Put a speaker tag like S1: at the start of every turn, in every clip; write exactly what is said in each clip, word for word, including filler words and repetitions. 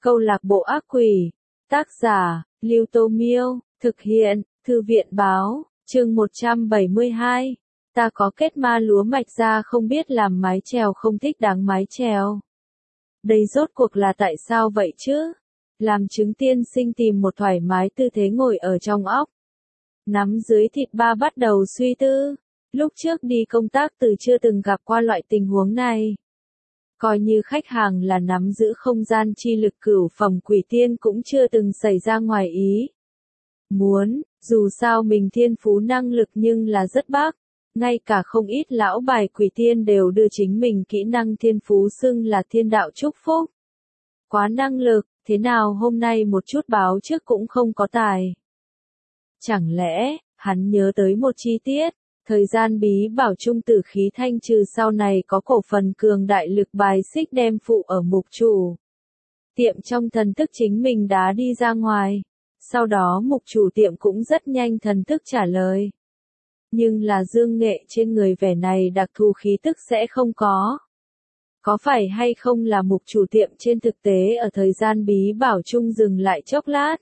S1: Câu lạc bộ ác quỷ. Tác giả, Lưu Tô Miêu. Thực hiện, Thư viện Báo. Chương một trăm bảy mươi hai. Ta có kết ma lúa mạch ra không biết làm mái chèo không thích đáng mái chèo. Đây rốt cuộc là tại sao vậy chứ? Làm chứng tiên sinh tìm một thoải mái tư thế ngồi ở trong óc. Nắm dưới thịt ba bắt đầu suy tư. Lúc trước đi công tác từ chưa từng gặp qua loại tình huống này. Coi như khách hàng là nắm giữ không gian chi lực cửu phẩm quỷ tiên cũng chưa từng xảy ra ngoài ý. Muốn, dù sao mình thiên phú năng lực nhưng là rất bác. Ngay cả không ít lão bài quỷ tiên đều đưa chính mình kỹ năng thiên phú xưng là thiên đạo chúc phúc. Quá năng lực, thế nào hôm nay một chút báo trước cũng không có tài. Chẳng lẽ, hắn nhớ tới một chi tiết, thời gian bí bảo trung tử khí thanh trừ sau này có cổ phần cường đại lực bài xích đem phụ ở mục chủ. Tiệm trong thần thức chính mình đã đi ra ngoài, sau đó mục chủ tiệm cũng rất nhanh thần thức trả lời. Nhưng là dương nghệ trên người vẻ này đặc thù khí tức sẽ không có. Có phải hay không là mục chủ tiệm trên thực tế ở thời gian bí bảo chung dừng lại chốc lát.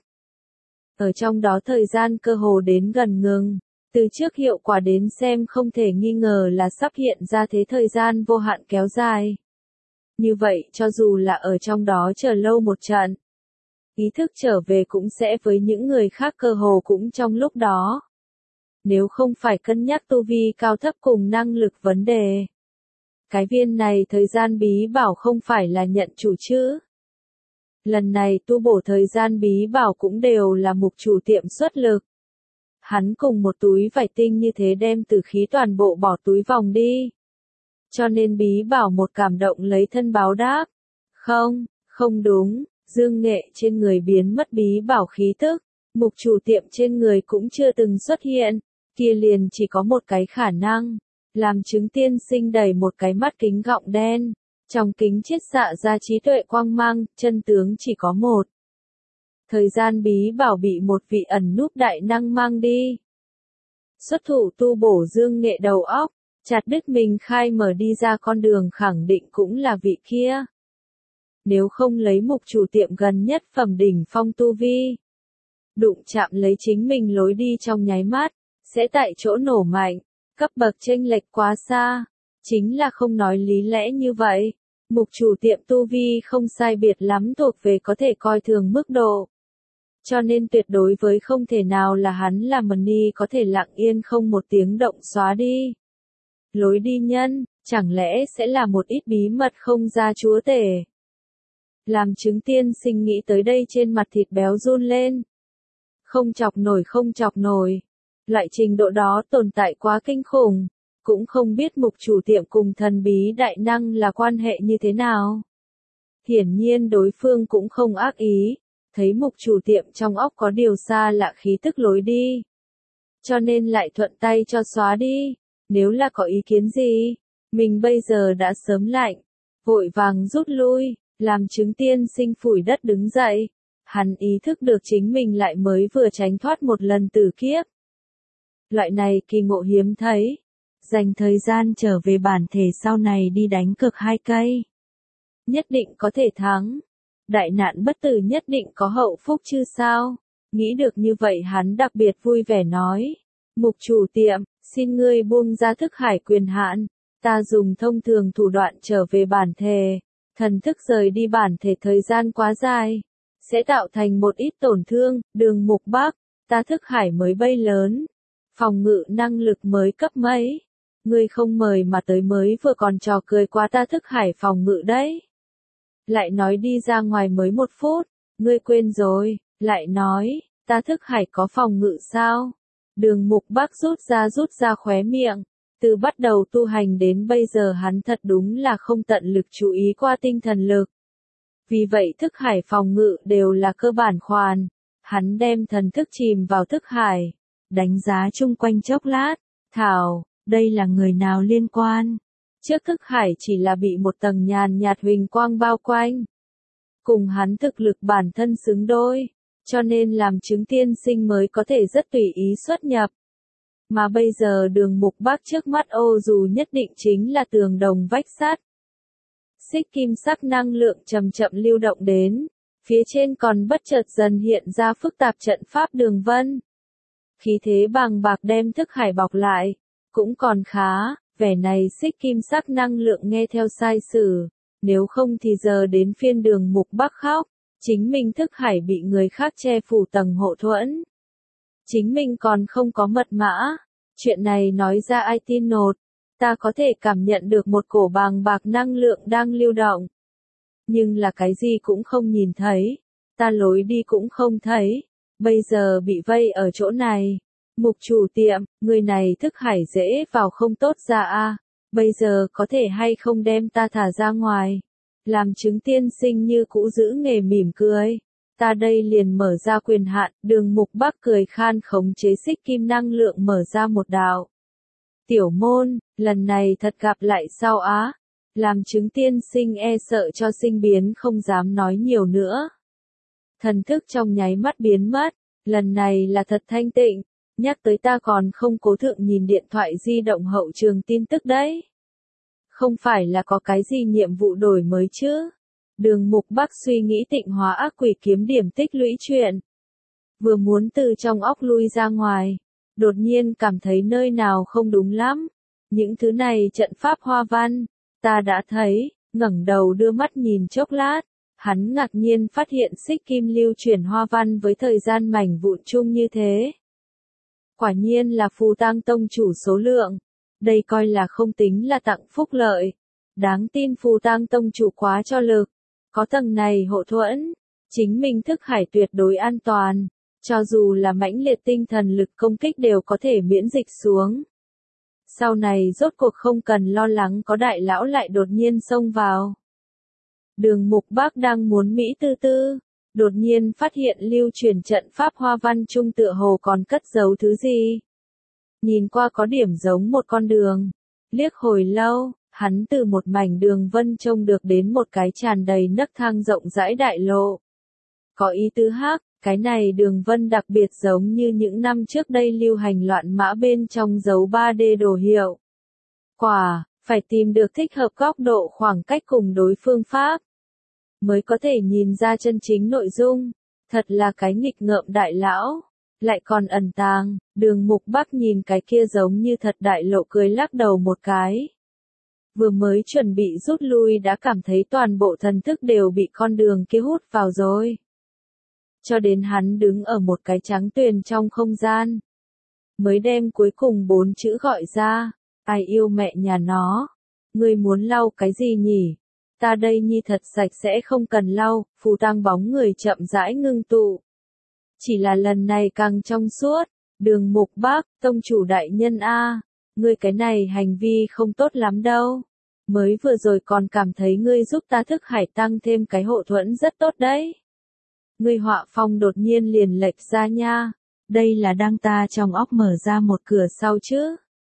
S1: Ở trong đó thời gian cơ hồ đến gần ngừng, từ trước hiệu quả đến xem không thể nghi ngờ là sắp hiện ra thế thời gian vô hạn kéo dài. Như vậy cho dù là ở trong đó chờ lâu một trận, ý thức trở về cũng sẽ với những người khác cơ hồ cũng trong lúc đó. Nếu không phải cân nhắc tu vi cao thấp cùng năng lực vấn đề. Cái viên này thời gian bí bảo không phải là nhận chủ chứ. Lần này tu bổ thời gian bí bảo cũng đều là mục chủ tiệm xuất lực. Hắn cùng một túi vải tinh như thế đem tử khí toàn bộ bỏ túi vòng đi. Cho nên bí bảo một cảm động lấy thân báo đáp. Không, không đúng, dương nghệ trên người biến mất bí bảo khí tức. Mục chủ tiệm trên người cũng chưa từng xuất hiện. Kia liền chỉ có một cái khả năng. Làm chứng tiên sinh đẩy một cái mắt kính gọng đen. Trong kính chiết xạ ra trí tuệ quang mang, chân tướng chỉ có một. Thời gian bí bảo bị một vị ẩn núp đại năng mang đi. Xuất thủ tu bổ dương nghệ đầu óc, chặt đứt mình khai mở đi ra con đường khẳng định cũng là vị kia. Nếu không lấy mục chủ tiệm gần nhất phẩm đỉnh phong tu vi. Đụng chạm lấy chính mình lối đi trong nháy mắt, sẽ tại chỗ nổ mạnh, cấp bậc chênh lệch quá xa. Chính là không nói lý lẽ như vậy. Mục chủ tiệm tu vi không sai biệt lắm thuộc về có thể coi thường mức độ. Cho nên tuyệt đối với không thể nào là hắn là Mani có thể lặng yên không một tiếng động xóa đi. Lối đi nhân, chẳng lẽ sẽ là một ít bí mật không ra chúa tể. Làm chứng tiên sinh nghĩ tới đây trên mặt thịt béo run lên. Không chọc nổi không chọc nổi. Loại trình độ đó tồn tại quá kinh khủng. Cũng không biết mục chủ tiệm cùng thần bí đại năng là quan hệ như thế nào. Hiển nhiên đối phương cũng không ác ý. Thấy mục chủ tiệm trong óc có điều xa lạ khí tức lối đi. Cho nên lại thuận tay cho xóa đi. Nếu là có ý kiến gì, mình bây giờ đã sớm lạnh. Vội vàng rút lui, làm chứng tiên sinh phủi đất đứng dậy. Hắn ý thức được chính mình lại mới vừa tránh thoát một lần tử kiếp. Loại này kỳ ngộ hiếm thấy. Dành thời gian trở về bản thể sau này đi đánh cược hai cây. Nhất định có thể thắng. Đại nạn bất tử nhất định có hậu phúc chứ sao. Nghĩ được như vậy hắn đặc biệt vui vẻ nói. Mục chủ tiệm, xin ngươi buông ra thức hải quyền hạn. Ta dùng thông thường thủ đoạn trở về bản thể. Thần thức rời đi bản thể thời gian quá dài. Sẽ tạo thành một ít tổn thương, đường mục bắc. Ta thức hải mới bay lớn. Phòng ngự năng lực mới cấp mấy. Ngươi không mời mà tới mới vừa còn trò cười qua ta thức hải phòng ngự đấy. Lại nói đi ra ngoài mới một phút, ngươi quên rồi, lại nói, ta thức hải có phòng ngự sao? Đường mục bắc rút ra rút ra khóe miệng, từ bắt đầu tu hành đến bây giờ hắn thật đúng là không tận lực chú ý qua tinh thần lực. Vì vậy thức hải phòng ngự đều là cơ bản khoản, hắn đem thần thức chìm vào thức hải, đánh giá chung quanh chốc lát, thảo, đây là người nào liên quan? Trước thức hải chỉ là bị một tầng nhàn nhạt huỳnh quang bao quanh. Cùng hắn thực lực bản thân xứng đôi, cho nên làm chứng tiên sinh mới có thể rất tùy ý xuất nhập. Mà bây giờ đường mục bắc trước mắt ô dù nhất định chính là tường đồng vách sắt. Xích kim sắc năng lượng chậm chậm lưu động đến, Phía trên còn bất chợt dần hiện ra phức tạp trận pháp đường vân. Khí thế bàng bạc đem thức hải bọc lại, cũng còn khá, vẻ này xích kim sắc năng lượng nghe theo sai sử, nếu không thì giờ đến phiên Đường Mục Bắc khóc, chính mình thức hải bị người khác che phủ tầng hộ thuẫn. Chính mình còn không có mật mã, chuyện này nói ra ai tin nột, ta có thể cảm nhận được một cổ bàng bạc năng lượng đang lưu động. Nhưng là cái gì cũng không nhìn thấy, ta lối đi cũng không thấy, bây giờ bị vây ở chỗ này. Mục chủ tiệm, người này thức hải dễ vào không tốt ra a, bây giờ có thể hay không đem ta thả ra ngoài. Làm chứng tiên sinh như cũ giữ nghề mỉm cười. Ta đây liền mở ra quyền hạn, Đường Mục Bắc cười khan khống chế xích kim năng lượng mở ra một đạo. Tiểu môn, lần này thật gặp lại sao á? Làm chứng tiên sinh e sợ cho sinh biến không dám nói nhiều nữa. Thần thức trong nháy mắt biến mất, lần này là thật thanh tịnh, nhắc tới ta còn không cố thượng nhìn điện thoại di động hậu trường tin tức đấy. Không phải là có cái gì nhiệm vụ đổi mới chứ? Đường Mục Bắc suy nghĩ tịnh hóa ác quỷ kiếm điểm tích lũy chuyện. Vừa muốn từ trong óc lui ra ngoài, đột nhiên cảm thấy nơi nào không đúng lắm. Những thứ này trận pháp hoa văn, ta đã thấy, ngẩng đầu đưa mắt nhìn chốc lát, hắn ngạc nhiên phát hiện xích kim lưu chuyển hoa văn với thời gian mảnh vụn chung như thế. Quả nhiên là Phù Tang tông chủ số lượng, đây coi là không tính là tặng phúc lợi. Đáng tin Phù Tang tông chủ quá cho lực, có tầng này hộ thuẫn, chính mình thức hải tuyệt đối an toàn, cho dù là mãnh liệt tinh thần lực công kích đều có thể miễn dịch xuống. Sau này rốt cuộc không cần lo lắng có đại lão lại đột nhiên xông vào. Đường Mục Bắc đang muốn mỹ tư tư, đột nhiên phát hiện lưu truyền trận pháp hoa văn trung tựa hồ còn cất giấu thứ gì. Nhìn qua có điểm giống một con đường. Liếc hồi lâu, hắn từ một mảnh đường vân trông được đến một cái tràn đầy nấc thang rộng rãi đại lộ. Có ý tứ hắc, cái này đường vân đặc biệt giống như những năm trước đây lưu hành loạn mã bên trong dấu ba D đồ hiệu. Quả, phải tìm được thích hợp góc độ khoảng cách cùng đối phương pháp, mới có thể nhìn ra chân chính nội dung. Thật là cái nghịch ngợm đại lão, lại còn ẩn tàng. Đường Mục Bắc nhìn cái kia giống như thật đại lộ cười lắc đầu một cái. Vừa mới chuẩn bị rút lui đã cảm thấy toàn bộ thần thức đều bị con đường kia hút vào rồi. Cho đến hắn đứng ở một cái trắng tuyền trong không gian, mới đem cuối cùng bốn chữ gọi ra, ai yêu mẹ nhà nó, ngươi muốn lau cái gì nhỉ? Ta đây nhi thật sạch sẽ không cần lau. Phù Tang bóng người chậm rãi ngưng tụ. Chỉ là lần này càng trong suốt. Đường Mục Bắc, tông chủ đại nhân a, ngươi cái này hành vi không tốt lắm đâu. Mới vừa rồi còn cảm thấy ngươi giúp ta thức hải tăng thêm cái hộ thuẫn rất tốt đấy. Ngươi họa phong đột nhiên liền lệch ra nha. Đây là đang ta trong óc mở ra một cửa sau chứ.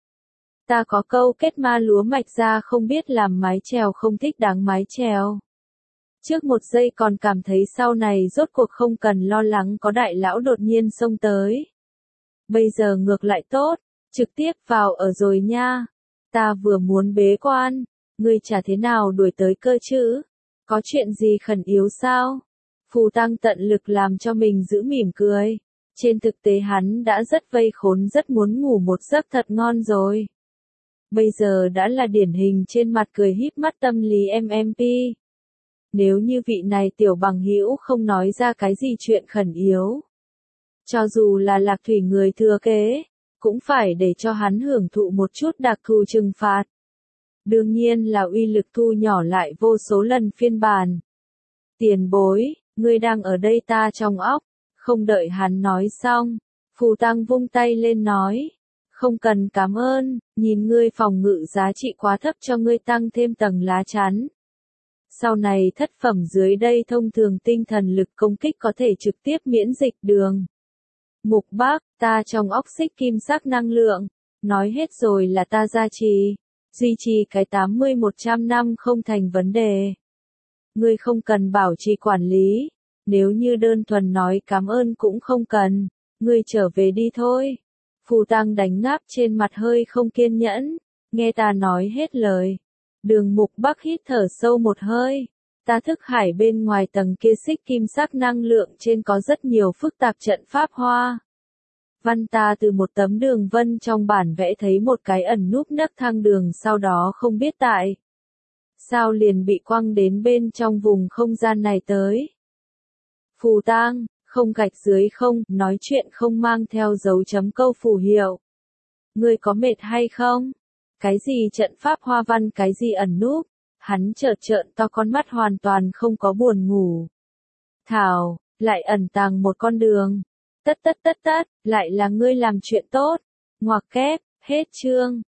S1: Ta có câu kết ma lúa mạch ra không biết làm mái chèo không thích đáng mái chèo. Trước một giây còn cảm thấy sau này rốt cuộc không cần lo lắng có đại lão đột nhiên xông tới. Bây giờ ngược lại tốt, trực tiếp vào ở rồi nha. Ta vừa muốn bế quan, ngươi chả thế nào đuổi tới cơ chứ? Có chuyện gì khẩn yếu sao? Phù Tang tận lực làm cho mình giữ mỉm cười. Trên thực tế hắn đã rất vây khốn, rất muốn ngủ một giấc thật ngon rồi. Bây giờ đã là điển hình trên mặt cười híp mắt tâm lý em em pê. Nếu như vị này tiểu bằng hữu không nói ra cái gì chuyện khẩn yếu, cho dù là Lạc Thủy người thừa kế, cũng phải để cho hắn hưởng thụ một chút đặc thù trừng phạt. Đương nhiên là uy lực thu nhỏ lại vô số lần phiên bản. Tiền bối, ngươi đang ở đây ta trong óc. Không đợi hắn nói xong, Phù Tang vung tay lên nói. Không cần cảm ơn, nhìn ngươi phòng ngự giá trị quá thấp cho ngươi tăng thêm tầng lá chắn. Sau này thất phẩm dưới đây thông thường tinh thần lực công kích có thể trực tiếp miễn dịch đường. Mục Bắc, ta trong óc xích kim sắc năng lượng, nói hết rồi là ta gia trì, duy trì cái tám mươi một trăm năm không thành vấn đề. Ngươi không cần bảo trì quản lý, nếu như đơn thuần nói cảm ơn cũng không cần, ngươi trở về đi thôi. Phù Tang đánh ngáp trên mặt hơi không kiên nhẫn, nghe ta nói hết lời. Đường Mục Bắc hít thở sâu một hơi, Ta thức hải bên ngoài tầng kia xích kim sắc năng lượng trên có rất nhiều phức tạp trận pháp hoa. Văn ta từ một tấm đường vân trong bản vẽ thấy một cái ẩn núp nấc thang đường, sau đó không biết tại sao liền bị quăng đến bên trong vùng không gian này tới. Phù tang, không gạch dưới không, nói chuyện không mang theo dấu chấm câu phù hiệu. Ngươi có mệt hay không? Cái gì trận pháp hoa văn, cái gì ẩn núp? Hắn chợt trợn to con mắt, hoàn toàn không có buồn ngủ. Thảo, lại ẩn tàng một con đường. Tất tất tất tất, lại là ngươi làm chuyện tốt. Ngoặc kép, hết chương.